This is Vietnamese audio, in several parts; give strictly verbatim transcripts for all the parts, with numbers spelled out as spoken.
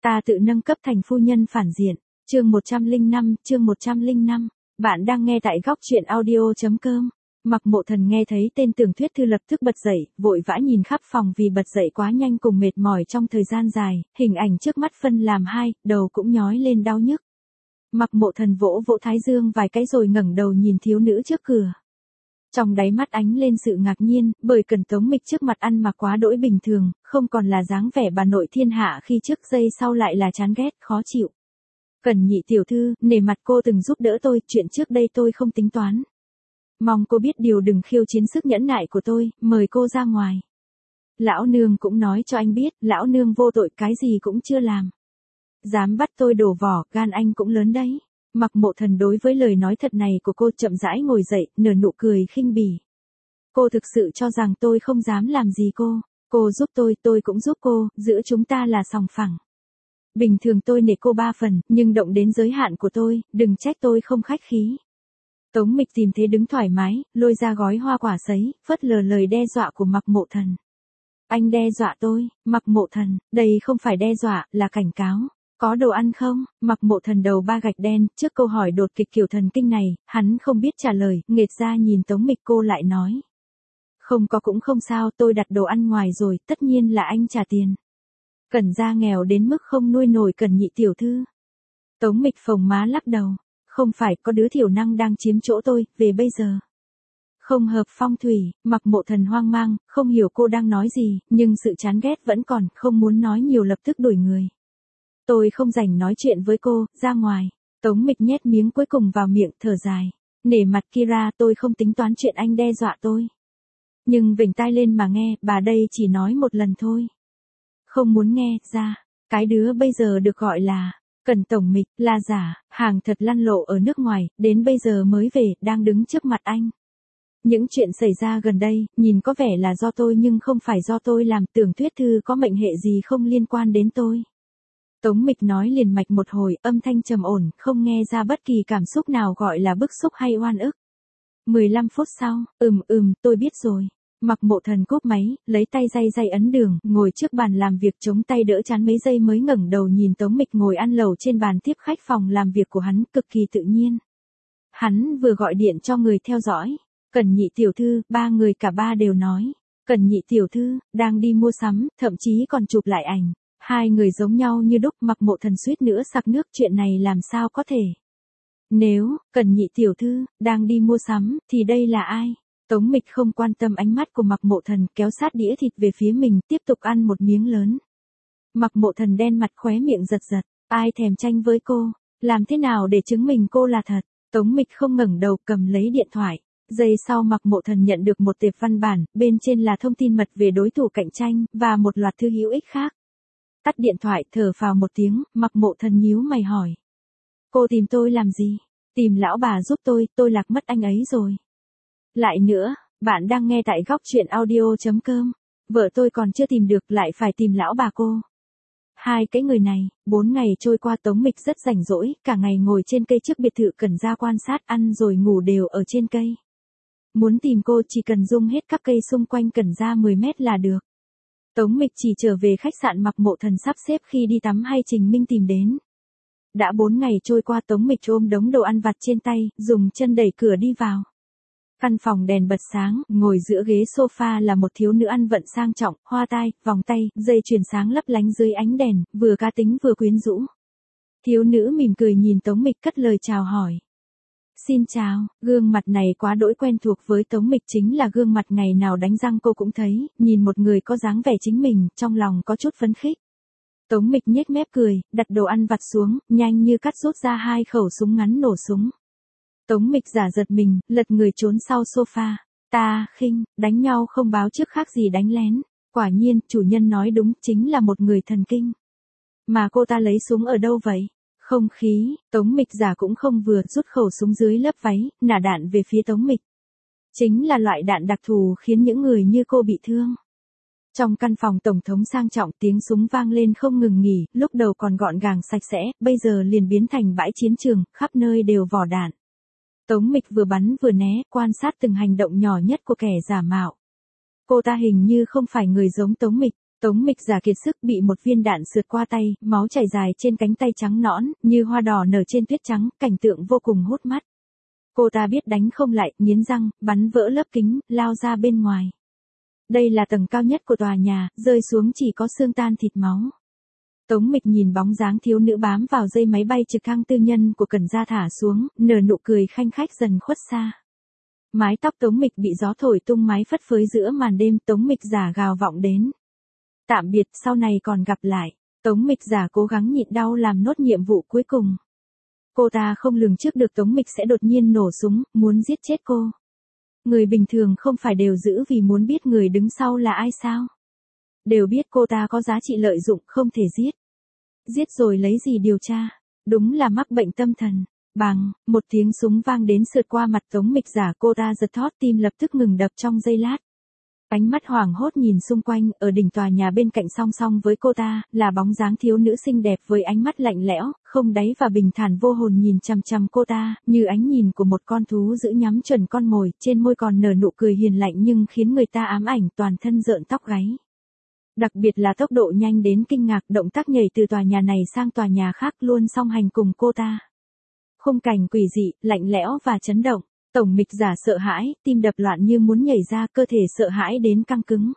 Ta tự nâng cấp thành phu nhân phản diện. Chương một trăm lẻ năm, chương một trăm lẻ năm. Bạn đang nghe tại góc truyện audio chấm com. Mặc Mộ Thần nghe thấy tên Tưởng Thuyết Thư lập tức bật dậy, vội vã nhìn khắp phòng vì bật dậy quá nhanh cùng mệt mỏi trong thời gian dài, hình ảnh trước mắt phân làm hai, đầu cũng nhói lên đau nhức. Mặc Mộ Thần vỗ vỗ thái dương vài cái rồi ngẩng đầu nhìn thiếu nữ trước cửa. Trong đáy mắt ánh lên sự ngạc nhiên, bởi Cẩn Tống Mịch trước mặt ăn mặc quá đỗi bình thường, không còn là dáng vẻ bà nội thiên hạ khi trước giây sau lại là chán ghét, khó chịu. Cẩn nhị tiểu thư, nể mặt cô từng giúp đỡ tôi, chuyện trước đây tôi không tính toán. Mong cô biết điều đừng khiêu chiến sức nhẫn nại của tôi, mời cô ra ngoài. Lão nương cũng nói cho anh biết, lão nương vô tội cái gì cũng chưa làm. Dám bắt tôi đổ vỏ, gan anh cũng lớn đấy. Mặc Mộ Thần đối với lời nói thật này của cô chậm rãi ngồi dậy, nở nụ cười khinh bỉ. Cô thực sự cho rằng tôi không dám làm gì cô. Cô giúp tôi, tôi cũng giúp cô, giữa chúng ta là sòng phẳng. Bình thường tôi nể cô ba phần, nhưng động đến giới hạn của tôi, đừng trách tôi không khách khí. Tống Mịch tìm thế đứng thoải mái, lôi ra gói hoa quả sấy, phớt lờ lời đe dọa của Mặc Mộ Thần. Anh đe dọa tôi, Mặc Mộ Thần, đây không phải đe dọa, là cảnh cáo. Có đồ ăn không? Mặc Mộ Thần đầu ba gạch đen, trước câu hỏi đột kịch kiểu thần kinh này, hắn không biết trả lời, nghệt ra nhìn Tống Mịch cô lại nói. Không có cũng không sao, tôi đặt đồ ăn ngoài rồi, tất nhiên là anh trả tiền. Cẩn gia nghèo đến mức không nuôi nổi Cẩn nhị tiểu thư. Tống Mịch phồng má lắc đầu. Không phải, có đứa thiểu năng đang chiếm chỗ tôi, về bây giờ. Không hợp phong thủy, Mặc Mộ Thần hoang mang, không hiểu cô đang nói gì, nhưng sự chán ghét vẫn còn, không muốn nói nhiều lập tức đuổi người. Tôi không rảnh nói chuyện với cô, ra ngoài. Tống Mịch nhét miếng cuối cùng vào miệng, thở dài. Nể mặt Kira, tôi không tính toán chuyện anh đe dọa tôi. Nhưng vểnh tai lên mà nghe, bà đây chỉ nói một lần thôi. Không muốn nghe, ra. Cái đứa bây giờ được gọi là Cẩn Tổng Mịch, là giả, hàng thật lăn lộ ở nước ngoài, đến bây giờ mới về, đang đứng trước mặt anh. Những chuyện xảy ra gần đây, nhìn có vẻ là do tôi nhưng không phải do tôi làm. Tưởng Thuyết Thư có mệnh hệ gì không liên quan đến tôi. Tống Mịch nói liền mạch một hồi, âm thanh trầm ổn, không nghe ra bất kỳ cảm xúc nào gọi là bức xúc hay oan ức. mười lăm phút sau, ừm ừm, tôi biết rồi. Mặc Mộ Thần cúp máy, lấy tay day day ấn đường, ngồi trước bàn làm việc chống tay đỡ chán mấy giây mới ngẩng đầu nhìn Tống Mịch ngồi ăn lẩu trên bàn tiếp khách phòng làm việc của hắn, cực kỳ tự nhiên. Hắn vừa gọi điện cho người theo dõi. Cẩn nhị tiểu thư, ba người cả ba đều nói. Cẩn nhị tiểu thư, đang đi mua sắm, thậm chí còn chụp lại ảnh. Hai người giống nhau như đúc. Mặc Mộ Thần suýt nữa sặc nước, chuyện này làm sao có thể. Nếu, Cẩn nhị tiểu thư, đang đi mua sắm, thì đây là ai? Tống Mịch không quan tâm ánh mắt của Mặc Mộ Thần, kéo sát đĩa thịt về phía mình, tiếp tục ăn một miếng lớn. Mặc Mộ Thần đen mặt khóe miệng giật giật, ai thèm tranh với cô, làm thế nào để chứng minh cô là thật. Tống Mịch không ngẩng đầu, cầm lấy điện thoại. Giây sau Mặc Mộ Thần nhận được một tệp văn bản, bên trên là thông tin mật về đối thủ cạnh tranh, và một loạt thư hữu ích khác. Tắt điện thoại, thở phào một tiếng, Mặc Mộ Thần nhíu mày hỏi. Cô tìm tôi làm gì? Tìm lão bà giúp tôi, tôi lạc mất anh ấy rồi. Lại nữa, bạn đang nghe tại góc truyện audio chấm com. Vợ tôi còn chưa tìm được, lại phải tìm lão bà cô. Hai cái người này, bốn ngày trôi qua Tống Mịch rất rảnh rỗi, cả ngày ngồi trên cây trước biệt thự Cẩn gia quan sát, ăn rồi ngủ đều ở trên cây. Muốn tìm cô chỉ cần rung hết các cây xung quanh Cẩn gia mười mét là được. Tống Mịch chỉ trở về khách sạn Mặc Mộ Thần sắp xếp khi đi tắm hay Trình Minh tìm đến. Đã bốn ngày trôi qua, Tống Mịch ôm đống đồ ăn vặt trên tay, dùng chân đẩy cửa đi vào. Căn phòng đèn bật sáng, ngồi giữa ghế sofa là một thiếu nữ ăn vận sang trọng, hoa tai, vòng tay, dây chuyền sáng lấp lánh dưới ánh đèn, vừa cá tính vừa quyến rũ. Thiếu nữ mỉm cười nhìn Tống Mịch cất lời chào hỏi. Xin chào, gương mặt này quá đỗi quen thuộc với Tống Mịch, chính là gương mặt ngày nào đánh răng cô cũng thấy, nhìn một người có dáng vẻ chính mình, trong lòng có chút phấn khích. Tống Mịch nhếch mép cười, đặt đồ ăn vặt xuống, nhanh như cắt rút ra hai khẩu súng ngắn nổ súng. Tống Mịch giả giật mình, lật người trốn sau sofa. Ta, khinh, đánh nhau không báo trước khác gì đánh lén. Quả nhiên, chủ nhân nói đúng, chính là một người thần kinh. Mà cô ta lấy súng ở đâu vậy? Không khí, Tống Mịch giả cũng không vừa, rút khẩu súng dưới lớp váy, nả đạn về phía Tống Mịch. Chính là loại đạn đặc thù khiến những người như cô bị thương. Trong căn phòng tổng thống sang trọng, tiếng súng vang lên không ngừng nghỉ, lúc đầu còn gọn gàng sạch sẽ, bây giờ liền biến thành bãi chiến trường, khắp nơi đều vỏ đạn. Tống Mịch vừa bắn vừa né, quan sát từng hành động nhỏ nhất của kẻ giả mạo. Cô ta hình như không phải người giống Tống Mịch. Tống Mịch Giả kiệt sức bị một viên đạn sượt qua tay, máu chảy dài trên cánh tay trắng nõn, như hoa đỏ nở trên tuyết trắng, cảnh tượng vô cùng hút mắt. Cô ta biết đánh không lại, nghiến răng, bắn vỡ lớp kính, lao ra bên ngoài. Đây là tầng cao nhất của tòa nhà, rơi xuống chỉ có xương tan thịt máu. Tống Mịch nhìn bóng dáng thiếu nữ bám vào dây máy bay trực thăng tư nhân của Cẩn Gia thả xuống, nở nụ cười khanh khách dần khuất xa. Mái tóc Tống Mịch bị gió thổi tung mái phất phới giữa màn đêm, Tống Mịch Giả gào vọng đến. Tạm biệt, sau này còn gặp lại. Tống Mịch Giả cố gắng nhịn đau làm nốt nhiệm vụ cuối cùng. Cô ta không lường trước được Tống Mịch sẽ đột nhiên nổ súng, muốn giết chết cô. Người bình thường không phải đều giữ vì muốn biết người đứng sau là ai sao? Đều biết cô ta có giá trị lợi dụng, không thể giết. Giết rồi lấy gì điều tra? Đúng là mắc bệnh tâm thần. Bàng, một tiếng súng vang đến sượt qua mặt Tống Mịch Giả, cô ta giật thót, tim lập tức ngừng đập trong giây lát. Ánh mắt hoảng hốt nhìn xung quanh, ở đỉnh tòa nhà bên cạnh song song với cô ta, là bóng dáng thiếu nữ xinh đẹp với ánh mắt lạnh lẽo, không đáy và bình thản vô hồn nhìn chằm chằm cô ta, như ánh nhìn của một con thú dữ nhắm chuẩn con mồi, trên môi còn nở nụ cười hiền lạnh nhưng khiến người ta ám ảnh, toàn thân rợn tóc gáy. Đặc biệt là tốc độ nhanh đến kinh ngạc, động tác nhảy từ tòa nhà này sang tòa nhà khác luôn song hành cùng cô ta. Khung cảnh quỷ dị, lạnh lẽo và chấn động. Tống Mịch Giả sợ hãi, tim đập loạn như muốn nhảy ra, cơ thể sợ hãi đến căng cứng.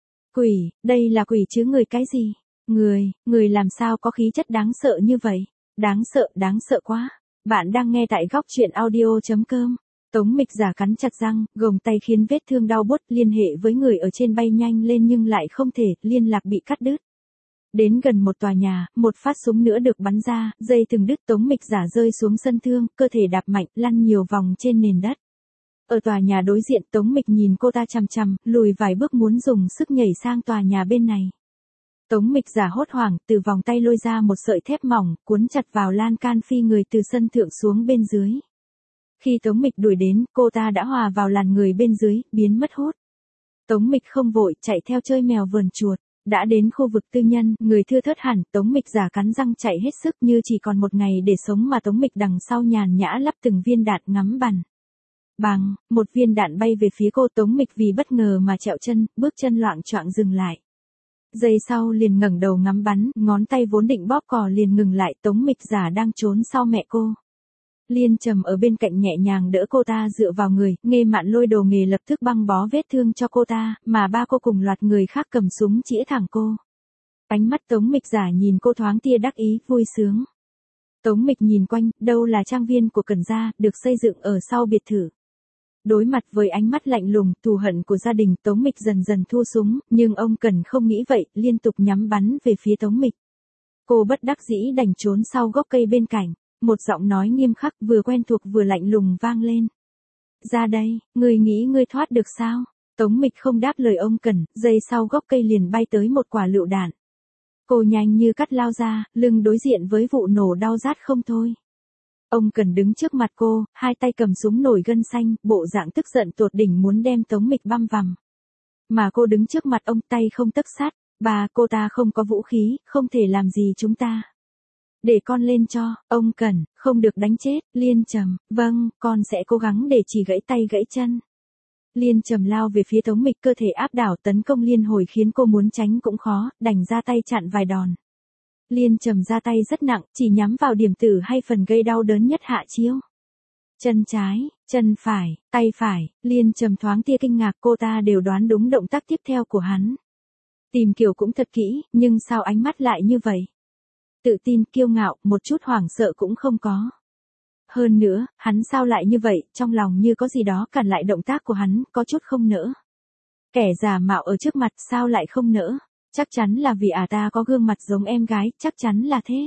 Quỷ, đây là quỷ chứ người cái gì? Người, người làm sao có khí chất đáng sợ như vậy? Đáng sợ, đáng sợ quá. Bạn đang nghe tại góc truyện audio chấm com. Tống Mịch Giả cắn chặt răng, gồng tay khiến vết thương đau buốt, liên hệ với người ở trên bay nhanh lên nhưng lại không thể, liên lạc bị cắt đứt. Đến gần một tòa nhà, một phát súng nữa được bắn ra, dây thừng đứt, Tống Mịch Giả rơi xuống sân thương, cơ thể đạp mạnh, lăn nhiều vòng trên nền đất. Ở tòa nhà đối diện, Tống Mịch nhìn cô ta chằm chằm, lùi vài bước muốn dùng sức nhảy sang tòa nhà bên này. Tống Mịch Giả hốt hoảng, từ vòng tay lôi ra một sợi thép mỏng, cuốn chặt vào lan can phi người từ sân thượng xuống bên dưới. Khi Tống Mịch đuổi đến, cô ta đã hòa vào làn người bên dưới, biến mất hút. Tống Mịch không vội, chạy theo chơi mèo vờn chuột. Đã đến khu vực tư nhân, người thưa thớt hẳn, Tống Mịch Giả cắn răng chạy hết sức như chỉ còn một ngày để sống mà Tống Mịch đằng sau nhàn nhã lắp từng viên đạn ngắm bắn. Bàng, một viên đạn bay về phía cô, Tống Mịch vì bất ngờ mà trẹo chân, bước chân loạng choạng dừng lại. Giây sau liền ngẩng đầu ngắm bắn, ngón tay vốn định bóp cò liền ngừng lại, Tống Mịch Giả đang trốn sau mẹ cô. Liên Trầm ở bên cạnh nhẹ nhàng đỡ cô ta dựa vào người, Nghê Mạn Lôi đồ nghề lập tức băng bó vết thương cho cô ta, mà ba cô cùng loạt người khác cầm súng chĩa thẳng cô. Ánh mắt Tống Mịch Giả nhìn cô thoáng tia đắc ý, vui sướng. Tống Mịch nhìn quanh, đâu là trang viên của Cẩn Gia, được xây dựng ở sau biệt thự. Đối mặt với ánh mắt lạnh lùng, thù hận của gia đình, Tống Mịch dần dần thu súng, nhưng ông Cẩn không nghĩ vậy, liên tục nhắm bắn về phía Tống Mịch. Cô bất đắc dĩ đành trốn sau gốc cây bên cạnh. Một giọng nói nghiêm khắc vừa quen thuộc vừa lạnh lùng vang lên. Ra đây, ngươi nghĩ ngươi thoát được sao? Tống Mịch không đáp lời ông Cẩn, giây sau gốc cây liền bay tới một quả lựu đạn. Cô nhanh như cắt lao ra, lưng đối diện với vụ nổ đau rát không thôi. Ông Cẩn đứng trước mặt cô, hai tay cầm súng nổi gân xanh, bộ dạng tức giận tột đỉnh muốn đem Tống Mịch băm vằm. Mà cô đứng trước mặt ông, tay không tấc sắt, bà, cô ta không có vũ khí, không thể làm gì chúng ta. Để con lên cho, ông Cẩn, không được đánh chết, Liên Trầm, vâng, con sẽ cố gắng để chỉ gãy tay gãy chân. Liên Trầm lao về phía Tống Mịch, cơ thể áp đảo tấn công liên hồi khiến cô muốn tránh cũng khó, đành ra tay chặn vài đòn. Liên Trầm ra tay rất nặng, chỉ nhắm vào điểm tử hay phần gây đau đớn nhất hạ chiêu. Chân trái, chân phải, tay phải, Liên Trầm thoáng tia kinh ngạc, cô ta đều đoán đúng động tác tiếp theo của hắn. Tìm kiểu cũng thật kỹ, nhưng sao ánh mắt lại như vậy? Tự tin, kiêu ngạo, một chút hoảng sợ cũng không có. Hơn nữa, hắn sao lại như vậy, trong lòng như có gì đó cản lại động tác của hắn, có chút không nỡ. Kẻ giả mạo ở trước mặt sao lại không nỡ? Chắc chắn là vì à ta có gương mặt giống em gái, chắc chắn là thế.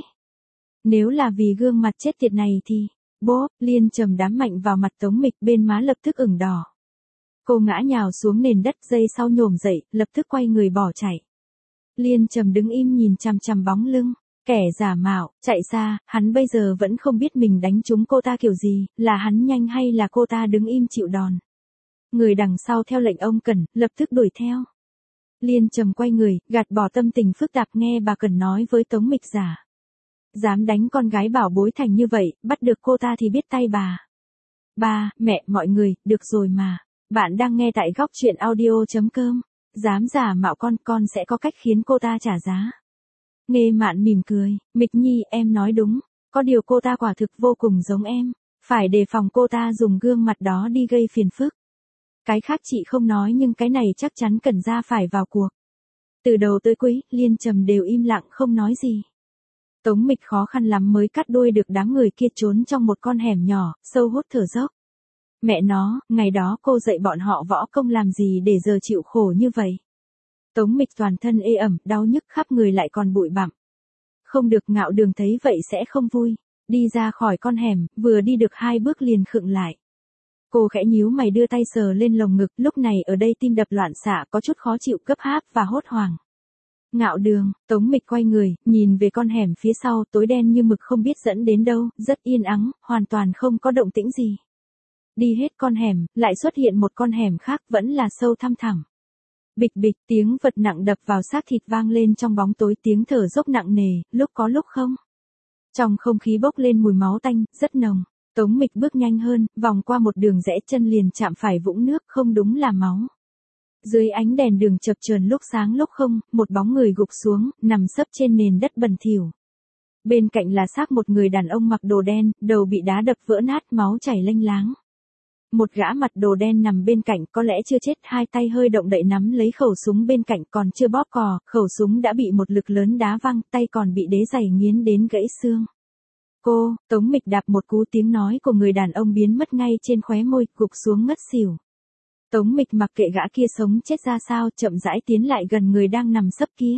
Nếu là vì gương mặt chết tiệt này thì, bố, Liên Trầm đám mạnh vào mặt Tống Mịch, bên má lập tức ửng đỏ. Cô ngã nhào xuống nền đất, giây sau nhổm dậy, lập tức quay người bỏ chạy. Liên Trầm đứng im nhìn chằm chằm bóng lưng. Kẻ giả mạo, chạy xa, hắn bây giờ vẫn không biết mình đánh trúng cô ta kiểu gì, là hắn nhanh hay là cô ta đứng im chịu đòn. Người đằng sau theo lệnh ông Cẩn, lập tức đuổi theo. Liên Trầm quay người, gạt bỏ tâm tình phức tạp nghe bà Cẩn nói với Tống Mịch Giả. Dám đánh con gái bảo bối thành như vậy, bắt được cô ta thì biết tay bà. Ba, mẹ, mọi người, được rồi mà. Bạn đang nghe tại góc truyện audio chấm com. dám giả mạo con, con sẽ có cách khiến cô ta trả giá. Nghê Mạn mỉm cười, Mịch Nhi em nói đúng, có điều cô ta quả thực vô cùng giống em, phải đề phòng cô ta dùng gương mặt đó đi gây phiền phức. Cái khác chị không nói nhưng cái này chắc chắn Cẩn gia phải vào cuộc. Từ đầu tới cuối, Liên Trầm đều im lặng không nói gì. Tống Mịch khó khăn lắm mới cắt đuôi được đám người kia trốn trong một con hẻm nhỏ, sâu hút thở dốc. Mẹ nó, ngày đó cô dạy bọn họ võ công làm gì để giờ chịu khổ như vậy. Tống Mịch toàn thân ê ẩm, đau nhức khắp người lại còn bụi bặm. Không được Ngạo Đường thấy vậy sẽ không vui. Đi ra khỏi con hẻm, vừa đi được hai bước liền khựng lại. Cô khẽ nhíu mày đưa tay sờ lên lồng ngực, lúc này ở đây tim đập loạn xạ có chút khó chịu gấp gáp và hốt hoảng. Ngạo Đường, Tống Mịch quay người, nhìn về con hẻm phía sau tối đen như mực không biết dẫn đến đâu, rất yên ắng, hoàn toàn không có động tĩnh gì. Đi hết con hẻm, lại xuất hiện một con hẻm khác vẫn là sâu thăm thẳm. Bịch bịch tiếng vật nặng đập vào xác thịt vang lên trong bóng tối, tiếng thở dốc nặng nề, lúc có lúc không. Trong không khí bốc lên mùi máu tanh, rất nồng. Tống Mịch bước nhanh hơn, vòng qua một đường rẽ chân liền chạm phải vũng nước, không đúng là máu. Dưới ánh đèn đường chập chờn lúc sáng lúc không, một bóng người gục xuống, nằm sấp trên nền đất bẩn thỉu. Bên cạnh là xác một người đàn ông mặc đồ đen, đầu bị đá đập vỡ nát, máu chảy lênh láng. Một gã mặt đồ đen nằm bên cạnh, có lẽ chưa chết, hai tay hơi động đậy nắm lấy khẩu súng bên cạnh, còn chưa bóp cò, khẩu súng đã bị một lực lớn đá văng, tay còn bị đế giày nghiến đến gãy xương. Cô, Tống Mịch đạp một cú, tiếng nói của người đàn ông biến mất ngay trên khóe môi, gục xuống ngất xỉu. Tống Mịch mặc kệ gã kia sống chết ra sao, chậm rãi tiến lại gần người đang nằm sấp kia.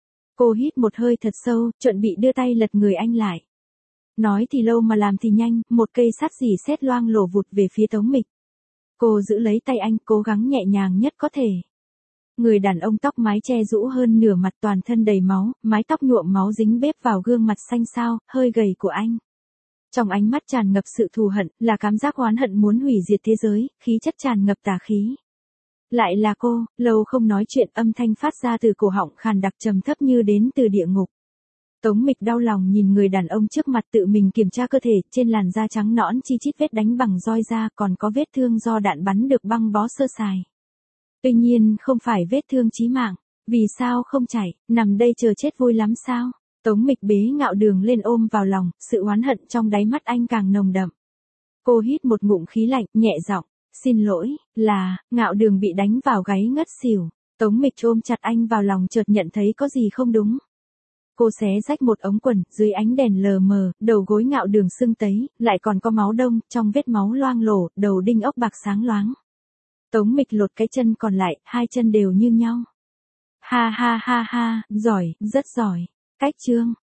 Cô hít một hơi thật sâu, chuẩn bị đưa tay lật người anh lại. Nói thì lâu mà làm thì nhanh, một cây sắt rỉ sét loang lổ vụt về phía Tống Mịch. Cô giữ lấy tay anh, cố gắng nhẹ nhàng nhất có thể. Người đàn ông tóc mái che rũ hơn nửa mặt, toàn thân đầy máu, mái tóc nhuộm máu dính bết vào gương mặt xanh xao, hơi gầy của anh. Trong ánh mắt tràn ngập sự thù hận, là cảm giác oán hận muốn hủy diệt thế giới, khí chất tràn ngập tà khí. Lại là cô, lâu không nói chuyện, âm thanh phát ra từ cổ họng khàn đặc trầm thấp như đến từ địa ngục. Tống Mịch đau lòng nhìn người đàn ông trước mặt, tự mình kiểm tra cơ thể, trên làn da trắng nõn chi chít vết đánh bằng roi da, còn có vết thương do đạn bắn được băng bó sơ sài. Tuy nhiên không phải vết thương chí mạng, vì sao không chảy, nằm đây chờ chết vui lắm sao? Tống Mịch bế Ngạo Đường lên ôm vào lòng, sự oán hận trong đáy mắt anh càng nồng đậm. Cô hít một ngụm khí lạnh, nhẹ giọng, xin lỗi, là, Ngạo Đường bị đánh vào gáy ngất xỉu. Tống Mịch ôm chặt anh vào lòng, chợt nhận thấy có gì không đúng. Cô xé rách một ống quần, dưới ánh đèn lờ mờ, đầu gối Ngạo Đường sưng tấy, lại còn có máu đông, trong vết máu loang lổ, đầu đinh ốc bạc sáng loáng. Tống Mịch lột cái chân còn lại, hai chân đều như nhau. Ha ha ha ha, giỏi, rất giỏi. Cách chương.